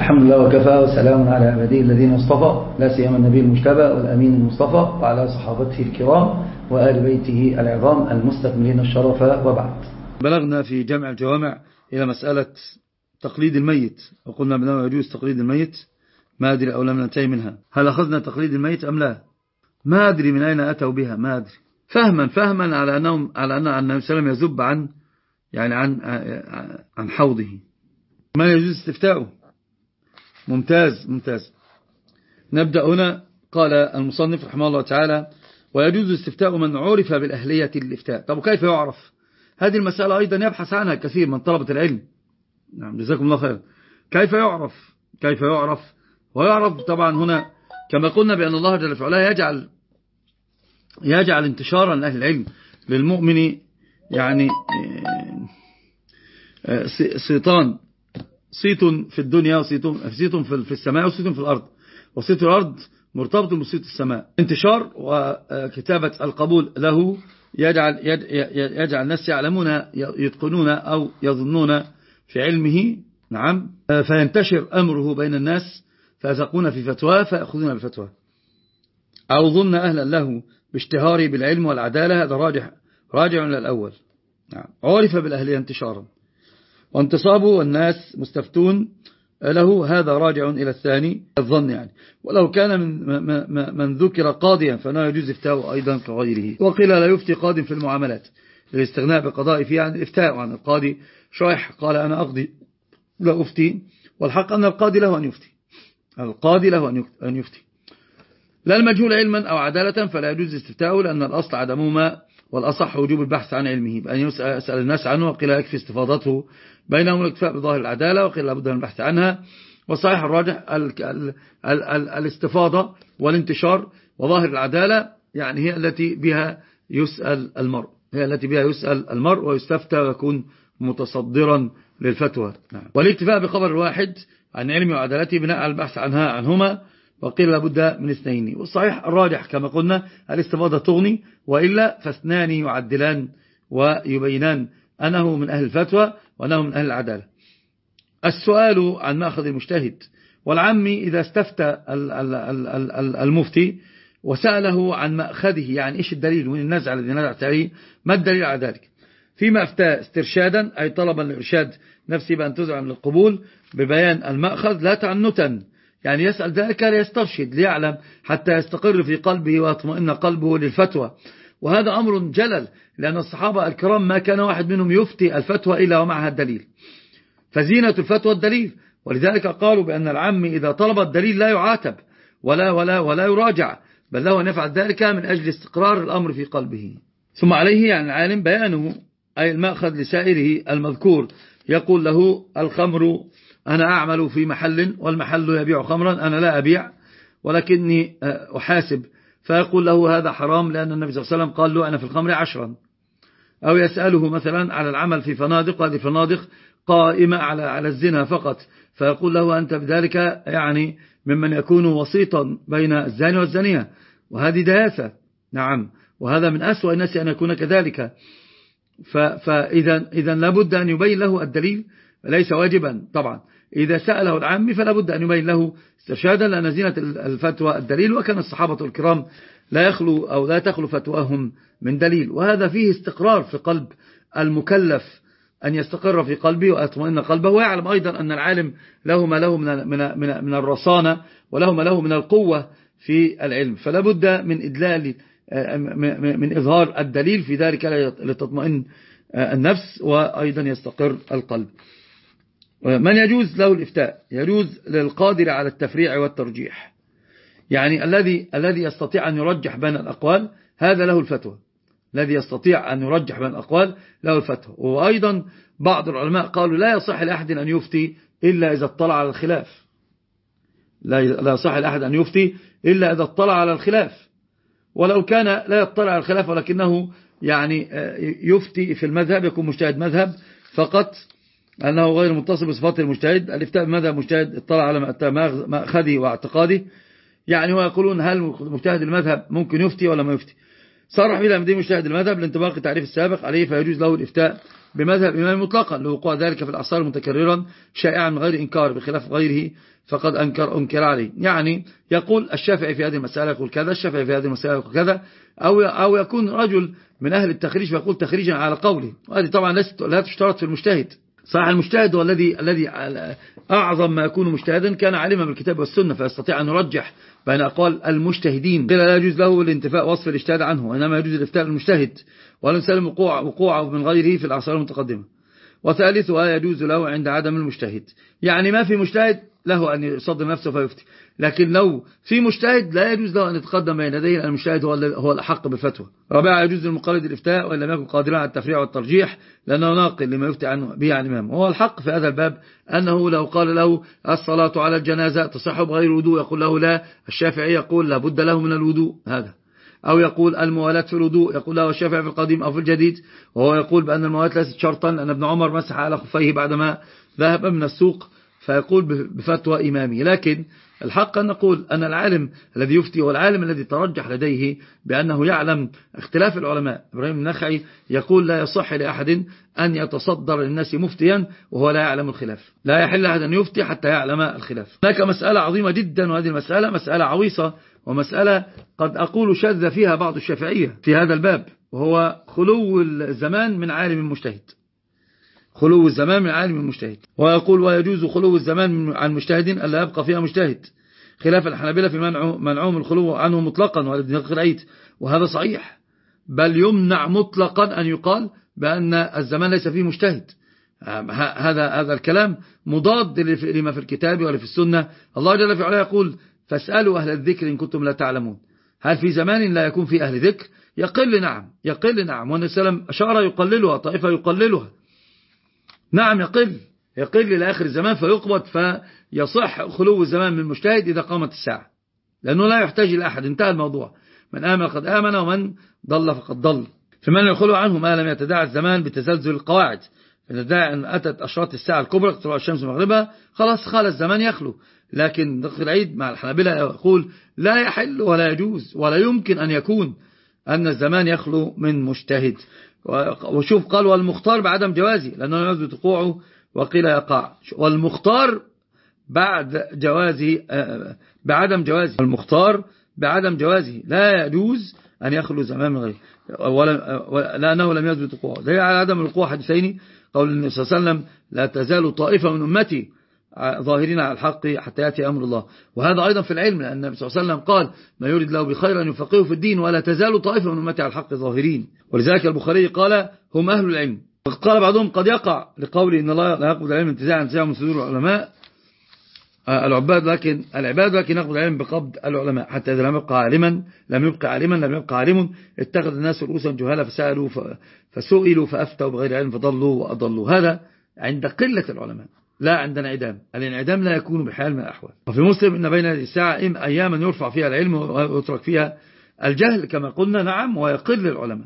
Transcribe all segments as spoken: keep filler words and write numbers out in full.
الحمد لله وكفى وسلام على عباده الذين اصطفى، لا سيما النبي المجتبى والأمين المصطفى وعلى صحابته الكرام وآل بيته العظام المستكملين الشرف، وبعد. بلغنا في جمع الجوامع إلى مسألة تقليد الميت، وقلنا بأنه يجوز تقليد الميت. ما أدري أو لم ننتهي منها. هل أخذنا تقليد الميت أم لا؟ ما أدري من أين أتوا بها، ما أدري. فهما فهما على أنهم على أن النبي صلى الله عليه وسلم يذب عن يعني عن عن حوضه. ما يجوز استفتاؤه. ممتاز ممتاز. نبدأ هنا. قال المصنف رحمه الله تعالى: ويجوز استفتاء من عرف بالأهلية للإفتاء. طب وكيف يعرف؟ هذه المسألة أيضا يبحث عنها كثير من طلبة العلم. نعم، جزاكم الله خير. كيف يعرف؟ كيف يعرف؟ ويعرف طبعا هنا كما قلنا بأن الله جل وعلا يجعل يجعل انتشارا لأهل العلم للمؤمن، يعني صيتان، صيت في الدنيا وصيت في السماء وصيت في الأرض، وصيت الأرض مرتبط بصيت السماء. انتشار وكتابة القبول له يجعل يجعل الناس يعلمون يتقنون أو يظنون في علمه، نعم، فينتشر أمره بين الناس فيثقون في فتواه فيأخذون بفتواه، أو ظن أهلا له باشتهاره بالعلم والعدالة. هذا راجع راجع إلى الأول. نعم. عرف بالأهلية انتشارا، وانتصابه والناس مستفتون له، هذا راجع إلى الثاني الظن يعني. ولو كان من, من ذكر قاضيا فإنه يجوز إفتاء أيضا كغيره. وقيل لا يفتي قاض في المعاملات للاستغناء بقضاء فيه عن الإفتاء عن القاضي. شريح قال: أنا أقضي لا أفتي، والحق أن القاضي له أن يفتي، القاضي له أن يفتي. لا المجهول علما أو عدالة فلا يجوز استفتاؤه، لأن الأصل عدمهما، والأصح وجوب البحث عن علمه بأن يسأل الناس عنه. وقيل يكفي استفاضته بينهم الاكتفاء بظاهر العدالة، وقيل لابد من البحث عنها. والصحيح الراجح ال ال ال ال الاستفاضة والانتشار، وظاهر العدالة يعني هي التي بها يسأل المرء، هي التي بها يسأل المرء ويستفتى ويكون متصدرا للفتوى. والاكتفاء بخبر الواحد عن علمه وعدالته بناء على البحث عنها عنهما. وقيل لابد من اثنين. والصحيح الراجح كما قلنا الاستفاضة تغني، وإلا فاثنان يعدلان ويبينان أنه من أهل الفتوى وأنه من أهل العدالة. السؤال عن مأخذ المجتهد. والعم إذا استفتى المفتي وسأله عن مأخذه، يعني إيش الدليل من النزع الذي نزعت عليه، ما الدليل على ذلك؟ فيما أفتى استرشادا أي طلبا لإرشاد نفسه بأن تزعم للقبول ببيان المأخذ لا تعنتا، يعني يسأل ذلك ليسترشد ليعلم حتى يستقر في قلبه ويطمئن قلبه للفتوى. وهذا أمر جلل، لأن الصحابة الكرام ما كان واحد منهم يفتي الفتوى إلا ومعها الدليل، فزينة الفتوى الدليل. ولذلك قالوا بأن العم إذا طلب الدليل لا يعاتب ولا ولا ولا يراجع، بل له أن يفعل ذلك من أجل استقرار الأمر في قلبه. ثم عليه يعني العالم بيانه أي المأخذ لسائره المذكور. يقول له: الخمر أنا أعمل في محل والمحل يبيع خمرا، أنا لا أبيع ولكني أحاسب، فيقول له هذا حرام لأن النبي صلى الله عليه وسلم قال له: أنا في الخمر عشرا. أو يسأله مثلا على العمل في فنادق، هذه فنادق قائمة على على الزنا فقط، فيقول له: أنت بذلك يعني ممن يكون وسيطا بين الزاني والزانية، وهذه دهاثة. نعم، وهذا من أسوأ الناس أن يكون كذلك. فإذا إذا لابد أن يبين له الدليل، ليس واجبا طبعا. إذا سأله العام فلا بد أن يبين له استرشادا، لأن زينة الفتوى الدليل، وكان الصحابة الكرام لا يخلو أو لا تخلو فتواهم من دليل. وهذا فيه استقرار في قلب المكلف، أن يستقر في قلبه ويطمئن قلبه، ويعلم أيضا أن العالم له ما له من من من من الرصانة، وله ما له من القوة في العلم. فلا بد من إدلال من إظهار الدليل في ذلك لتطمئن النفس وأيضا يستقر القلب. من يجوز له الإفتاء؟ يجوز للقادر على التفريع والترجيح، يعني الذي الذي يستطيع أن يرجح بين الأقوال، هذا له الفتوى. الذي يستطيع أن يرجح بين الأقوال له الفتوى. وأيضا بعض العلماء قالوا لا يصح لأحد أن يفتي إلا إذا اطلع على الخلاف، لا يصح لأحد أن يفتي إلا إذا اطلع على الخلاف، ولو كان لا يطلع على الخلاف ولكنه يعني يفتي في المذهب، يكون مجتهد مذهب فقط، أنه غير متصل بصفات المجتهد. الافتاء بمذهب مجتهد اطلع على مأخذه واعتقاده، يعني هو يقولون هل مجتهد المذهب ممكن يفتي ولا ما يفتي؟ صرح بلا مدين مجتهد المذهب لانطباق التعريف السابق عليه، فيجوز له الإفتاء بمذهب إمام مطلقا لوقوع ذلك في الأعصار متكررا شائعا من غير إنكار، بخلاف غيره فقد أنكر أنكر عليه. يعني يقول الشافعي في هذه المسألة يقول كذا، الشافعي في هذه المسألة يقول كذا، أو أو يكون رجل من أهل التخريج فيقول تخريجا على قوله. وهذه طبعا لا تشترط في المجتهد. صحيح المجتهد هو الذي الذي أعظم ما يكون مجتهدا كان عالما بالكتاب والسنة، فيستطيع أن يرجح بين أقوال المجتهدين. لا يجوز له الانتفاء وصف الاجتهاد عنه، وإنما يجوز الافتاء المجتهد ولا نسلم وقوع وقوعه من غيره في الأعصار المتقدمة. وثالثها يجوز له عند عدم المجتهد، يعني ما في مجتهد له أن يصدر نفسه فيفتي، لكن لو في مجتهد لا يجوز له أن يتقدم بين يديه، المجتهد هو هو الأحق بالفتوى. رابعا يجوز للمقلد الإفتاء وإن لم يكن قادرا على التفريع والترجيح، لأنه ناقل لما يفتي عنه به عن الإمام. وهو الحق في هذا الباب أنه لو قال له الصلاة على الجنازة تصح بغير وضوء يقول له لا، الشافعي يقول لابد له من الوضوء هذا، أو يقول الموالاة في الوضوء يقول له الشافعي في القديم أو في الجديد، وهو يقول بأن الموالاة ليست شرطا، أن ابن عمر مسح على خفيه بعدما ذهب من السوق، فيقول بفتوى إمامي. لكن الحق أن نقول أن العالم الذي يفتي هو العالم الذي ترجح لديه بأنه يعلم اختلاف العلماء. إبراهيم النخعي يقول لا يصح لأحد أن يتصدر للناس مفتيا وهو لا يعلم الخلاف، لا يحل أحد أن يفتي حتى يعلم الخلاف. هناك مسألة عظيمة جدا، وهذه المسألة مسألة عويصة، ومسألة قد أقول شذ فيها بعض الشافعية في هذا الباب، وهو خلو الزمان من عالم مجتهد. خلو الزمان من عالم مجتهد. ويقول ويجوز خلو الزمان عن مجتهد ألا يبقى فيها مجتهد، خلاف الحنابلة في منعهم الخلو عنه مطلقا وابن العيد، وهذا صحيح، بل يمنع مطلقا أن يقال بأن الزمان ليس فيه مجتهد. هذا هذا الكلام مضاد لما في الكتاب ولا في السنة. الله جل في علاه يقول فاسألوا أهل الذكر إن كنتم لا تعلمون. هل في زمان لا يكون فيه أهل ذكر؟ يقل نعم، يقل نعم، والنبي صلى الله عليه وسلم أشار يقللها، طائفة يقللها، نعم يقل يقل إلى آخر الزمان فيقبض، فيصح خلو الزمان من المجتهد إذا قامت الساعة، لأنه لا يحتاج إلى أحد، انتهى الموضوع، من آمن قد آمن ومن ضل فقد ضل. فمن يخلو عنه ما لم يتداعى الزمان بتزلزل القواعد، إن ادعى أن أتت أشراط الساعة الكبرى طلوع الشمس مغربها خلاص خال الزمان يخلو. لكن دخل العيد مع الحنابلة يقول لا يحل ولا يجوز ولا يمكن أن يكون أن الزمان يخلو من مجتهد. وشوف قال والمختار بعدم جوازه، لأنه يجوز وقوعه وقيل يقع، والمختار بعد جوازه بعدم جوازه، المختار بعدم جوازه لا يجوز أن يخلو زمان من غيره، لأنه لم يثبت وقوعه. ده على عدم الوقوع حديثين، قول النبي صلى الله عليه وسلم لا تزال طائفة من أمتي ظاهرين على الحق حتى يأتي أمر الله. وهذا أيضا في العلم، لأن النبي صلى الله عليه وسلم قال ما يريد له بخير أن يفقهه في الدين، ولا تزال طائفة من أمتي على الحق ظاهرين. ولذلك البخاري قال هم أهل العلم. قال بعضهم قد يقع لقول إن الله لا يقبض العلم انتزاعا انتزاعا من صدور العلماء العباد، لكن العباد لكن يقبض العلم بقبض العلماء، حتى إذا لم يبقى عالما لم يبقى عالما لم يبقى عالم اتخذ الناس رؤوسا جهالا فسألوا فسئلوا فأفتوا بغير علم فضلوا وأضلوا. هذا عند قلة العلماء، لا عند انعدام. الانعدام لا يكون بحال من الأحوال. وفي مسلم إن بين الساعة أياما يرفع فيها العلم ويترك فيها الجهل كما قلنا، نعم، ويقل العلماء.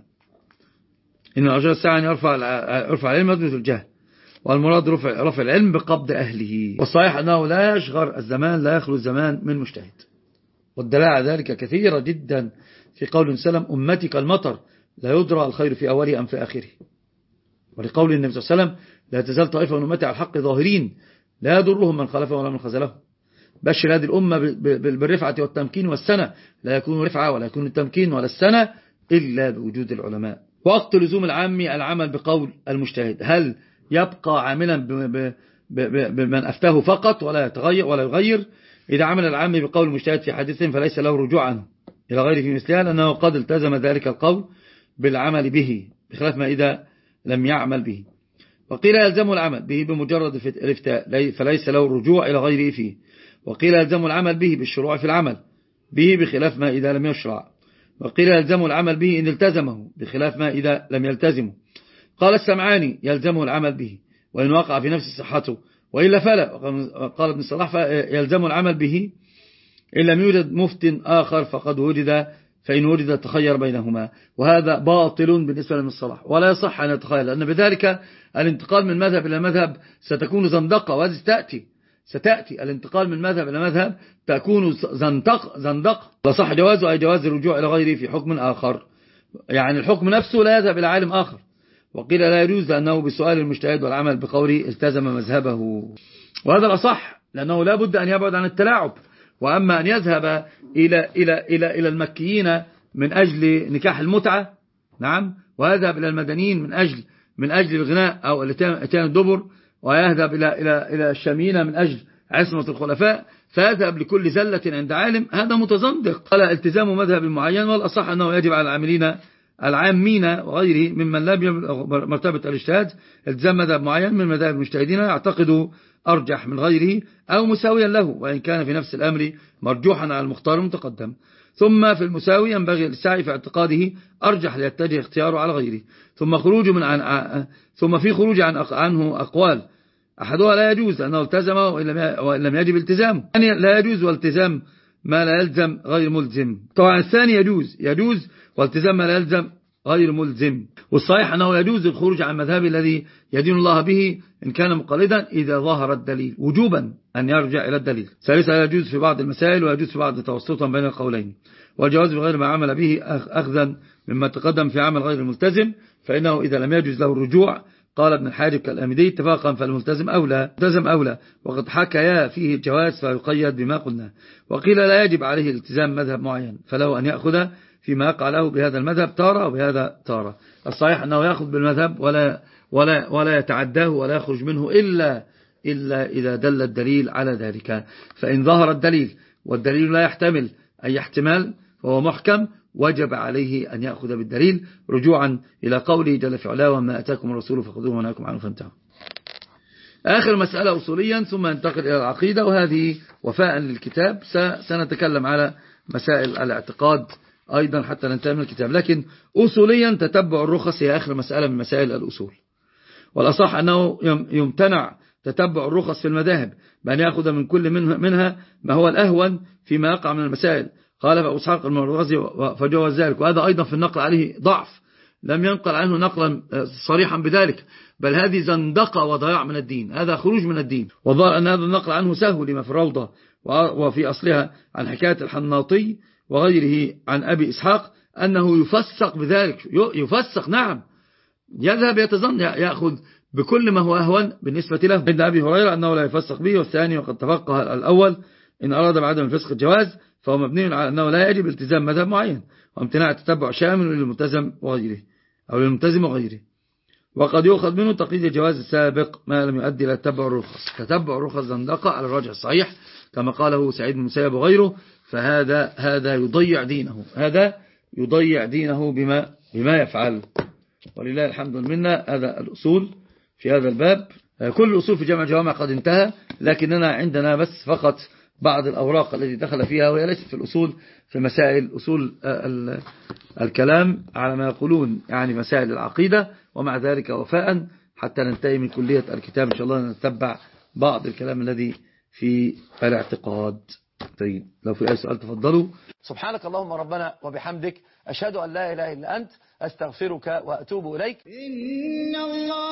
إن أجل الساعة أن يرفع يرفع العلم ويدرس الجهل، والمراد رفع, رفع العلم بقبض أهله. والصحيح أنه لا يشغر الزمان، لا يخلو الزمان من مجتهد. والدلالة على ذلك كثيرة جدا في قول سلم أمتي كالمطر لا يدرى الخير في أوله أم في آخره. ولقول النبي صلى الله عليه وسلم لا تزال طائفة من أمتي على الحق ظاهرين لا يضرهم من خلفهم ولا من خذلهم. بشر هذه الأمة بالرفعة والتمكين والسنة، لا يكون رفعة ولا يكون التمكين ولا السنة إلا بوجود العلماء. وقت لزوم العام العمل بقول المجتهد، هل يبقى عاملا بمن أفتاه فقط ولا يتغير ولا يغير؟ إذا عمل العام بقول المجتهد في حديث فليس له رجوع عنه إلى غيره في مثلها، لأنه قد التزم ذلك القول بالعمل به، بخلاف ما إذا لم يعمل به. وقيل يلزم العمل به بمجرد الافتاء فليس له الرجوع إلى غيره فيه. وقيل يلزم العمل به بالشروع في العمل به بخلاف ما إذا لم يشرع. وقيل يلزم العمل به إن التزمه بخلاف ما إذا لم يلتزمه. قال السمعاني يلزمه العمل به وإن وقع في نفس صحته وإلا فلا. قال ابن الصلاح يلزم العمل به إن لم يوجد مفت آخر فقد وجد، فإن وجد تخير بينهما، وهذا باطل بالنسبة لابن الصلاح، ولا يصح أن يتخير، لأن بذلك الانتقال من مذهب إلى مذهب ستكون زندقة، وهذه ستأتي ستأتي الانتقال من مذهب إلى مذهب تكون زندق زندق لا صح جوازه، أي جواز الرجوع إلى غيره في حكم آخر، يعني الحكم نفسه لا يذهب إلى عالم آخر، وقيل لا يجوز لأنه بسؤال المجتهد والعمل بقوله التزم مذهبه، وهذا الأصح لأنه لا بد أن يبعد عن التلاعب. وأما أن يذهب إلى إلى إلى إلى المكيين من أجل نكاح المتعة، نعم، ويذهب إلى المدنيين من أجل من أجل الغناء أو الاتيان الدبر، ويذهب إلى إلى إلى الشاميين من أجل عصمة الخلفاء، فيذهب لكل زلة عند عالم، هذا متزندق. قال التزام مذهب معين، والأصح أنه يجب على العاملين العامين وغيره ممن لا يبلغ مرتبة الاجتهاد التزام مذهب معين من مذاهب المجتهدين يعتقد أرجح من غيره أو مساويا له، وإن كان في نفس الأمر مرجوحا على المختار المتقدم. ثم في المساوي ينبغي السعي في اعتقاده أرجح ليتجه اختياره على غيره. ثم خروج من عن ثم في خروج عن عنه أقوال، أحدها لا يجوز لأنه التزم وإن لم يجب التزامه، يعني لا يجوز والتزام ما لا يلزم غير ملزم. طبعا الثاني يجوز يجوز والتزام ما لا يلزم غير ملزم. والصحيح أنه يجوز الخروج عن مذهب الذي يدين الله به إن كان مقلدا إذا ظهر الدليل وجوبا أن يرجع إلى الدليل. ثالثا يجوز في بعض المسائل ويجوز في بعض توسطا بين القولين. والجواز بغير ما عمل به أخذا مما تقدم في عمل غير الملتزم، فإنه إذا لم يجوز له الرجوع قال ابن الحاجب كالأمدي اتفاقا فالملتزم أولى ملتزم أولى، وقد حكى فيه الجواز فيقيد بما قلنا. وقيل لا يجب عليه الالتزام مذهب معين، فله أن يأخذ فيما يقع له بهذا المذهب تارة وبهذا تارة. الصحيح أنه يأخذ بالمذهب ولا ولا ولا يتعداه ولا يخرج منه إلا إلا إذا دل الدليل على ذلك. فإن ظهر الدليل والدليل لا يحتمل أي احتمال فهو محكم، وجب عليه أن يأخذ بالدليل رجوعا إلى قوله جل في علاه وما أتاكم الرسول فخذوه ونهاكم عنه فانتهوا. آخر مسألة أصوليا ثم ننتقل إلى العقيدة، وهذه وفاء للكتاب سنتكلم على مسائل الاعتقاد أيضا حتى ننتهي من الكتاب، لكن أصوليا تتبع الرخص هي آخر مسألة من مسائل الأصول. والأصح أنه يمتنع تتبع الرخص في المذاهب بأن يأخذ من كل منها ما هو الأهون فيما يقع من المسائل. قال أبو إسحاق المروزي فجوز ذلك، وهذا أيضا في النقل عليه ضعف، لم ينقل عنه نقلا صريحا بذلك، بل هذه زندقة وضياع من الدين، هذا خروج من الدين. وظهر أن هذا النقل عنه سهل لما في الروضة وفي أصلها عن حكاية الحناطي وغيره عن أبي إسحاق أنه يفسق بذلك، يفسق نعم، يذهب يتظن يأخذ بكل ما هو أهون بالنسبة له. عند أبي هريرة أنه لا يفسق به، والثاني وقد تفقه الأول إن أراد بعدم الفسق الجواز فهو مبني على أنه لا يجب التزام مذهب معين، وامتناع التتبع شامل للملتزم وغيره أو للملتزم وغيره. وقد يؤخذ منه تقييد الجواز السابق ما لم يؤدي إلى تتبع الرخص. تتبع الرخص زندقة على الراجح الصحيح كما قاله سعيد بن المسيب وغيره، فهذا هذا يضيع دينه، هذا يضيع دينه بما بما يفعل. ولله الحمد والمنة. هذا الأصول في هذا الباب. كل الأصول في جامع الجوامع قد انتهى، لكننا عندنا بس فقط بعض الأوراق التي دخل فيها، وهي ليست في الأصول، في مسائل أصول الكلام على ما يقولون، يعني مسائل العقيدة. ومع ذلك وفاء حتى ننتهي من كلية الكتاب إن شاء الله نتبع بعض الكلام الذي في الاعتقاد. طيب لو في أي سؤال تفضلوا. سبحانك اللهم ربنا وبحمدك، أشهد أن لا إله إلا أنت، أستغفرك وأتوب إليك. إن الله